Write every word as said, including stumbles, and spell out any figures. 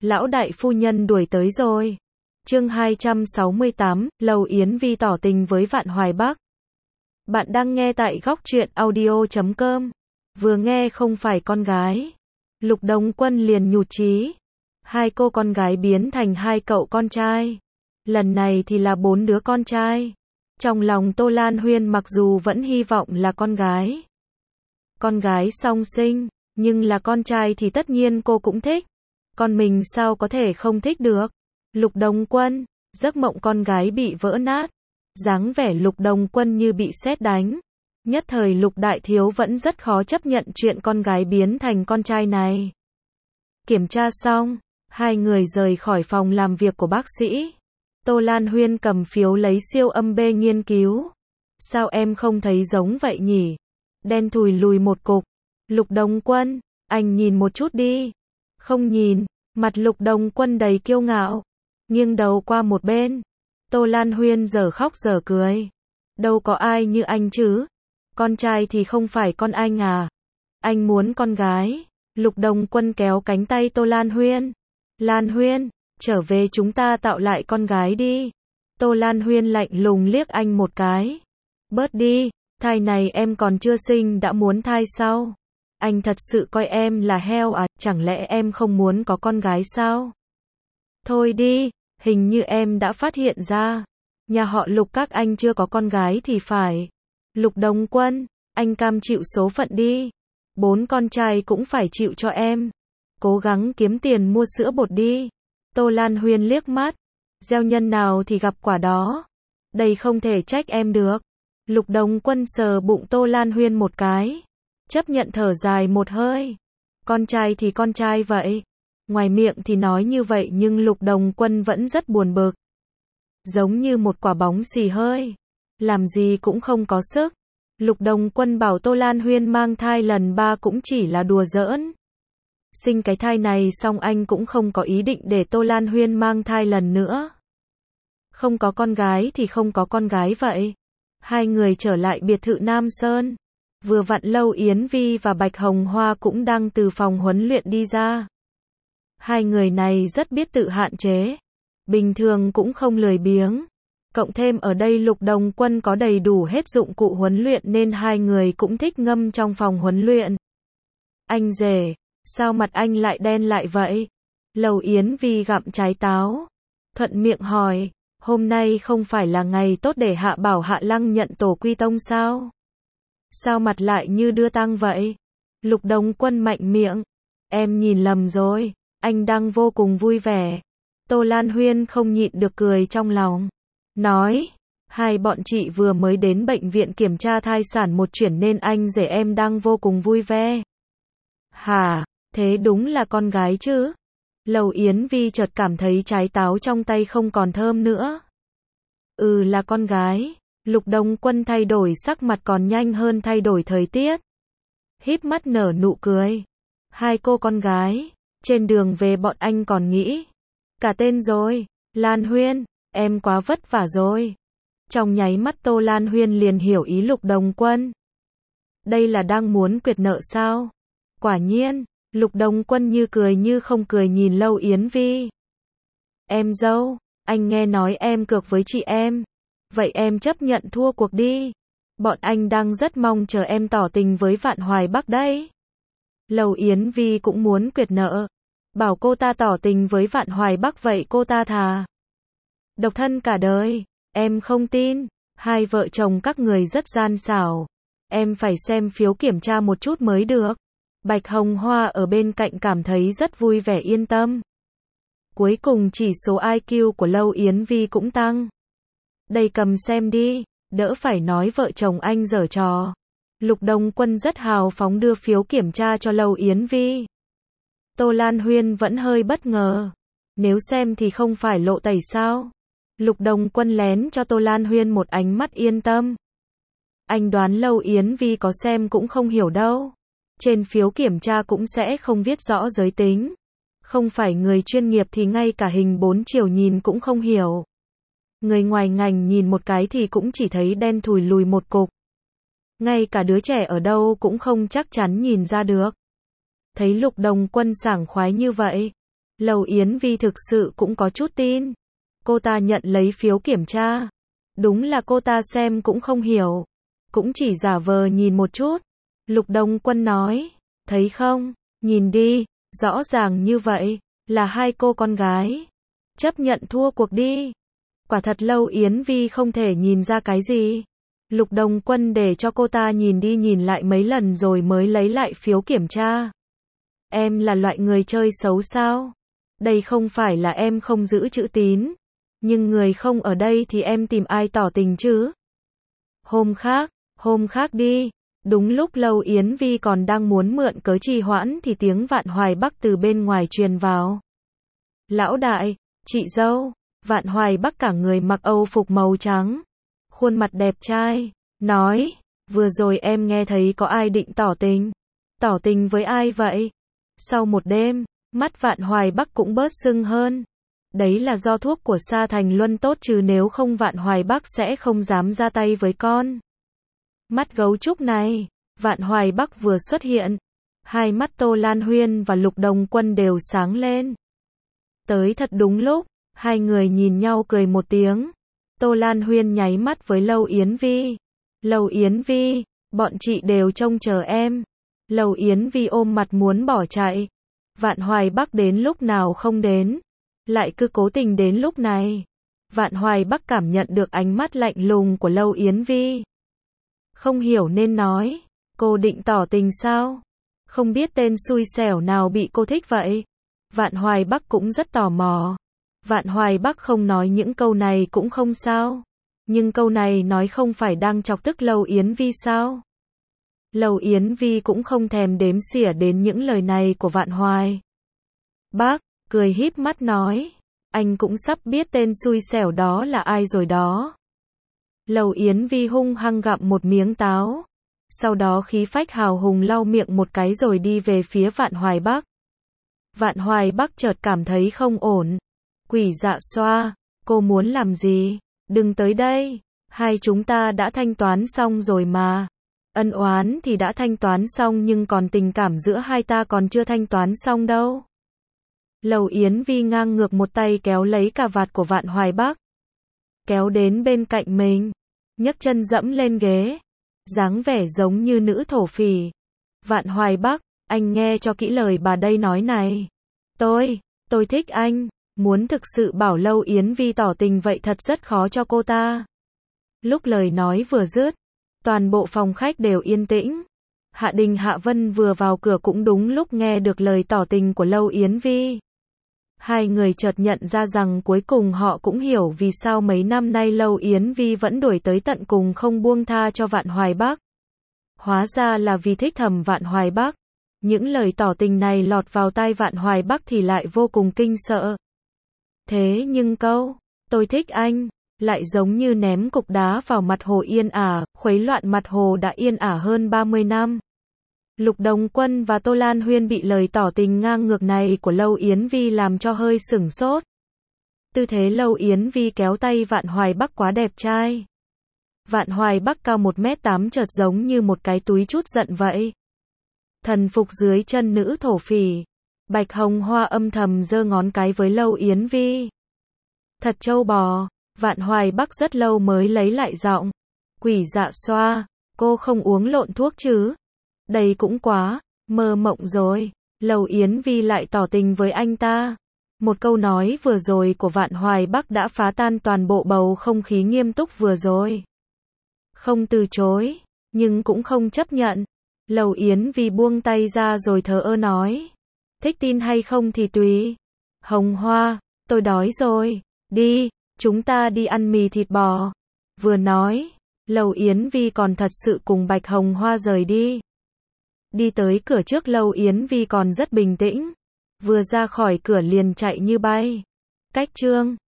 Lão đại phu nhân đuổi tới rồi. Chương hai trăm sáu mươi tám, Lầu Yến Vi tỏ tình với Vạn Hoài Bắc. Bạn đang nghe tại góc truyện audio chấm com. Vừa nghe không phải con gái. Lục Đồng Quân liền nhụt chí. Hai cô con gái biến thành hai cậu con trai. Lần này thì là bốn đứa con trai. Trong lòng Tô Lan Huyên mặc dù vẫn hy vọng là con gái. Con gái song sinh, nhưng là con trai thì tất nhiên cô cũng thích. Còn mình sao có thể không thích được. Lục Đồng Quân, giấc mộng con gái bị vỡ nát. Dáng vẻ Lục Đồng Quân như bị sét đánh. Nhất thời Lục Đại Thiếu vẫn rất khó chấp nhận chuyện con gái biến thành con trai này. Kiểm tra xong, hai người rời khỏi phòng làm việc của bác sĩ. Tô Lan Huyên cầm phiếu lấy siêu âm B nghiên cứu. Sao em không thấy giống vậy nhỉ? Đen thùi lùi một cục. Lục Đồng Quân, anh nhìn một chút đi. Không nhìn, mặt Lục Đồng Quân đầy kiêu ngạo. Nghiêng đầu qua một bên. Tô Lan Huyên giờ khóc giờ cười. Đâu có ai như anh chứ. Con trai thì không phải con anh à. Anh muốn con gái. Lục Đồng Quân kéo cánh tay Tô Lan Huyên. Lan Huyên, trở về chúng ta tạo lại con gái đi. Tô Lan Huyên lạnh lùng liếc anh một cái. Bớt đi, thai này em còn chưa sinh đã muốn thai sao? Anh thật sự coi em là heo à, chẳng lẽ em không muốn có con gái sao? Thôi đi, hình như em đã phát hiện ra. Nhà họ Lục các anh chưa có con gái thì phải. Lục Đồng Quân, anh cam chịu số phận đi. Bốn con trai cũng phải chịu cho em. Cố gắng kiếm tiền mua sữa bột đi. Tô Lan Huyên liếc mắt. Gieo nhân nào thì gặp quả đó. Đây không thể trách em được. Lục Đồng Quân sờ bụng Tô Lan Huyên một cái. Chấp nhận thở dài một hơi. Con trai thì con trai vậy. Ngoài miệng thì nói như vậy nhưng Lục Đồng Quân vẫn rất buồn bực. Giống như một quả bóng xì hơi. Làm gì cũng không có sức. Lục Đồng Quân bảo Tô Lan Huyên mang thai lần ba cũng chỉ là đùa giỡn. Sinh cái thai này xong anh cũng không có ý định để Tô Lan Huyên mang thai lần nữa. Không có con gái thì không có con gái vậy. Hai người trở lại biệt thự Nam Sơn. Vừa vặn Lâu Yến Vi và Bạch Hồng Hoa cũng đang từ phòng huấn luyện đi ra. Hai người này rất biết tự hạn chế. Bình thường cũng không lười biếng. Cộng thêm ở đây Lục Đồng Quân có đầy đủ hết dụng cụ huấn luyện nên hai người cũng thích ngâm trong phòng huấn luyện. Anh rể, sao mặt anh lại đen lại vậy? Lầu Yến Vi gặm trái táo. Thuận miệng hỏi, hôm nay không phải là ngày tốt để Hạ Bảo Hạ Lăng nhận tổ quy tông sao? Sao mặt lại như đưa tang vậy? Lục Đồng Quân mạnh miệng. Em nhìn lầm rồi, anh đang vô cùng vui vẻ. Tô Lan Huyên không nhịn được cười trong lòng. Nói, hai bọn chị vừa mới đến bệnh viện kiểm tra thai sản một chuyển nên anh rể em đang vô cùng vui vẻ. Hả, thế đúng là con gái chứ? Lầu Yến Vi chợt cảm thấy trái táo trong tay không còn thơm nữa. Ừ là con gái. Lục Đồng Quân thay đổi sắc mặt còn nhanh hơn thay đổi thời tiết. Híp mắt nở nụ cười. Hai cô con gái. Trên đường về bọn anh còn nghĩ. Cả tên rồi. Lan Huyên, em quá vất vả rồi. Trong nháy mắt Tô Lan Huyên liền hiểu ý Lục Đồng Quân. Đây là đang muốn quyệt nợ sao? Quả nhiên, Lục Đồng Quân như cười như không cười nhìn Lâu Yến Vi. Em dâu, anh nghe nói em cược với chị em. Vậy em chấp nhận thua cuộc đi. Bọn anh đang rất mong chờ em tỏ tình với Vạn Hoài Bắc đấy. Lầu Yến Vi cũng muốn quyệt nợ. Bảo cô ta tỏ tình với Vạn Hoài Bắc vậy cô ta thà độc thân cả đời. Em không tin. Hai vợ chồng các người rất gian xảo. Em phải xem phiếu kiểm tra một chút mới được. Bạch Hồng Hoa ở bên cạnh cảm thấy rất vui vẻ yên tâm. Cuối cùng chỉ số I Q của Lâu Yến Vi cũng tăng. Đây cầm xem đi, đỡ phải nói vợ chồng anh giở trò. Lục Đồng Quân rất hào phóng đưa phiếu kiểm tra cho Lâu Yến Vi. Tô Lan Huyên vẫn hơi bất ngờ. Nếu xem thì không phải lộ tẩy sao? Lục Đồng Quân lén cho Tô Lan Huyên một ánh mắt yên tâm. Anh đoán Lâu Yến Vi có xem cũng không hiểu đâu. Trên phiếu kiểm tra cũng sẽ không viết rõ giới tính. Không phải người chuyên nghiệp thì ngay cả hình bốn chiều nhìn cũng không hiểu. Người ngoài ngành nhìn một cái thì cũng chỉ thấy đen thùi lùi một cục. Ngay cả đứa trẻ ở đâu cũng không chắc chắn nhìn ra được. Thấy Lục Đồng Quân sảng khoái như vậy, Lầu Yến Vi thực sự cũng có chút tin. Cô ta nhận lấy phiếu kiểm tra. Đúng là cô ta xem cũng không hiểu. Cũng chỉ giả vờ nhìn một chút. Lục Đông Quân nói, thấy không, nhìn đi, rõ ràng như vậy, là hai cô con gái. Chấp nhận thua cuộc đi. Quả thật Lâu Yến Vi không thể nhìn ra cái gì. Lục Đông Quân để cho cô ta nhìn đi nhìn lại mấy lần rồi mới lấy lại phiếu kiểm tra. Em là loại người chơi xấu sao? Đây không phải là em không giữ chữ tín. Nhưng người không ở đây thì em tìm ai tỏ tình chứ? Hôm khác, hôm khác đi. Đúng lúc Lâu Yến Vi còn đang muốn mượn cớ trì hoãn thì tiếng Vạn Hoài Bắc từ bên ngoài truyền vào. Lão đại, chị dâu. Vạn Hoài Bắc cả người mặc âu phục màu trắng. Khuôn mặt đẹp trai. Nói, vừa rồi em nghe thấy có ai định tỏ tình. Tỏ tình với ai vậy? Sau một đêm, mắt Vạn Hoài Bắc cũng bớt sưng hơn. Đấy là do thuốc của Sa Thành Luân tốt chứ nếu không Vạn Hoài Bắc sẽ không dám ra tay với con. Mắt gấu trúc này, Vạn Hoài Bắc vừa xuất hiện. Hai mắt Tô Lan Huyên và Lục Đồng Quân đều sáng lên. Tới thật đúng lúc, hai người nhìn nhau cười một tiếng. Tô Lan Huyên nháy mắt với Lâu Yến Vi. Lâu Yến Vi, bọn chị đều trông chờ em. Lâu Yến Vi ôm mặt muốn bỏ chạy. Vạn Hoài Bắc đến lúc nào không đến. Lại cứ cố tình đến lúc này. Vạn Hoài Bắc cảm nhận được ánh mắt lạnh lùng của Lâu Yến Vi. Không hiểu nên nói. Cô định tỏ tình sao? Không biết tên xui xẻo nào bị cô thích vậy? Vạn Hoài Bắc cũng rất tò mò. Vạn Hoài Bắc không nói những câu này cũng không sao. Nhưng câu này nói không phải đang chọc tức Lâu Yến Vi sao? Lâu Yến Vi cũng không thèm đếm xỉa đến những lời này của Vạn Hoài Bắc, cười híp mắt nói. Anh cũng sắp biết tên xui xẻo đó là ai rồi đó. Lâu Yến Vi hung hăng gặm một miếng táo. Sau đó khí phách hào hùng lau miệng một cái rồi đi về phía Vạn Hoài Bắc. Vạn Hoài Bắc chợt cảm thấy không ổn. Quỷ dạ xoa, cô muốn làm gì? Đừng tới đây. Hai chúng ta đã thanh toán xong rồi mà. Ân oán thì đã thanh toán xong nhưng còn tình cảm giữa hai ta còn chưa thanh toán xong đâu. Lầu Yến Vi ngang ngược một tay kéo lấy cà vạt của Vạn Hoài Bắc. Kéo đến bên cạnh mình. Nhấc chân dẫm lên ghế. Dáng vẻ giống như nữ thổ phỉ. Vạn Hoài Bắc, anh nghe cho kỹ lời bà đây nói này. Tôi, tôi thích anh. Muốn thực sự bảo Lâu Yến Vi tỏ tình vậy thật rất khó cho cô ta. Lúc lời nói vừa dứt, toàn bộ phòng khách đều yên tĩnh. Hạ Đình Hạ Vân vừa vào cửa cũng đúng lúc nghe được lời tỏ tình của Lâu Yến Vi. Hai người chợt nhận ra rằng cuối cùng họ cũng hiểu vì sao mấy năm nay Lâu Yến Vi vẫn đuổi tới tận cùng không buông tha cho Vạn Hoài Bắc. Hóa ra là vì thích thầm Vạn Hoài Bắc. Những lời tỏ tình này lọt vào tai Vạn Hoài Bắc thì lại vô cùng kinh sợ. Thế nhưng câu, tôi thích anh, lại giống như ném cục đá vào mặt hồ yên ả, khuấy loạn mặt hồ đã yên ả hơn ba mươi năm. Lục Đồng Quân và Tô Lan Huyên bị lời tỏ tình ngang ngược này của Lâu Yến Vi làm cho hơi sửng sốt. Tư thế Lâu Yến Vi kéo tay Vạn Hoài Bắc quá đẹp trai. Vạn Hoài Bắc cao một mét tám chợt giống như một cái túi chút giận vậy. Thần phục dưới chân nữ thổ phỉ. Bạch Hồng Hoa âm thầm giơ ngón cái với Lâu Yến Vi. Thật trâu bò. Vạn Hoài Bắc rất lâu mới lấy lại giọng. Quỷ dạ xoa, cô không uống lộn thuốc chứ? Đây cũng quá, mơ mộng rồi. Lâu Yến Vi lại tỏ tình với anh ta. Một câu nói vừa rồi của Vạn Hoài Bắc đã phá tan toàn bộ bầu không khí nghiêm túc vừa rồi. Không từ chối, nhưng cũng không chấp nhận. Lâu Yến Vi buông tay ra rồi thờ ơ nói. Thích tin hay không thì tùy. Hồng Hoa, tôi đói rồi. Đi, chúng ta đi ăn mì thịt bò. Vừa nói, Lâu Yến Vi còn thật sự cùng Bạch Hồng Hoa rời đi. Đi tới cửa trước Lâu Yến Vi còn rất bình tĩnh. Vừa ra khỏi cửa liền chạy như bay. Cách chương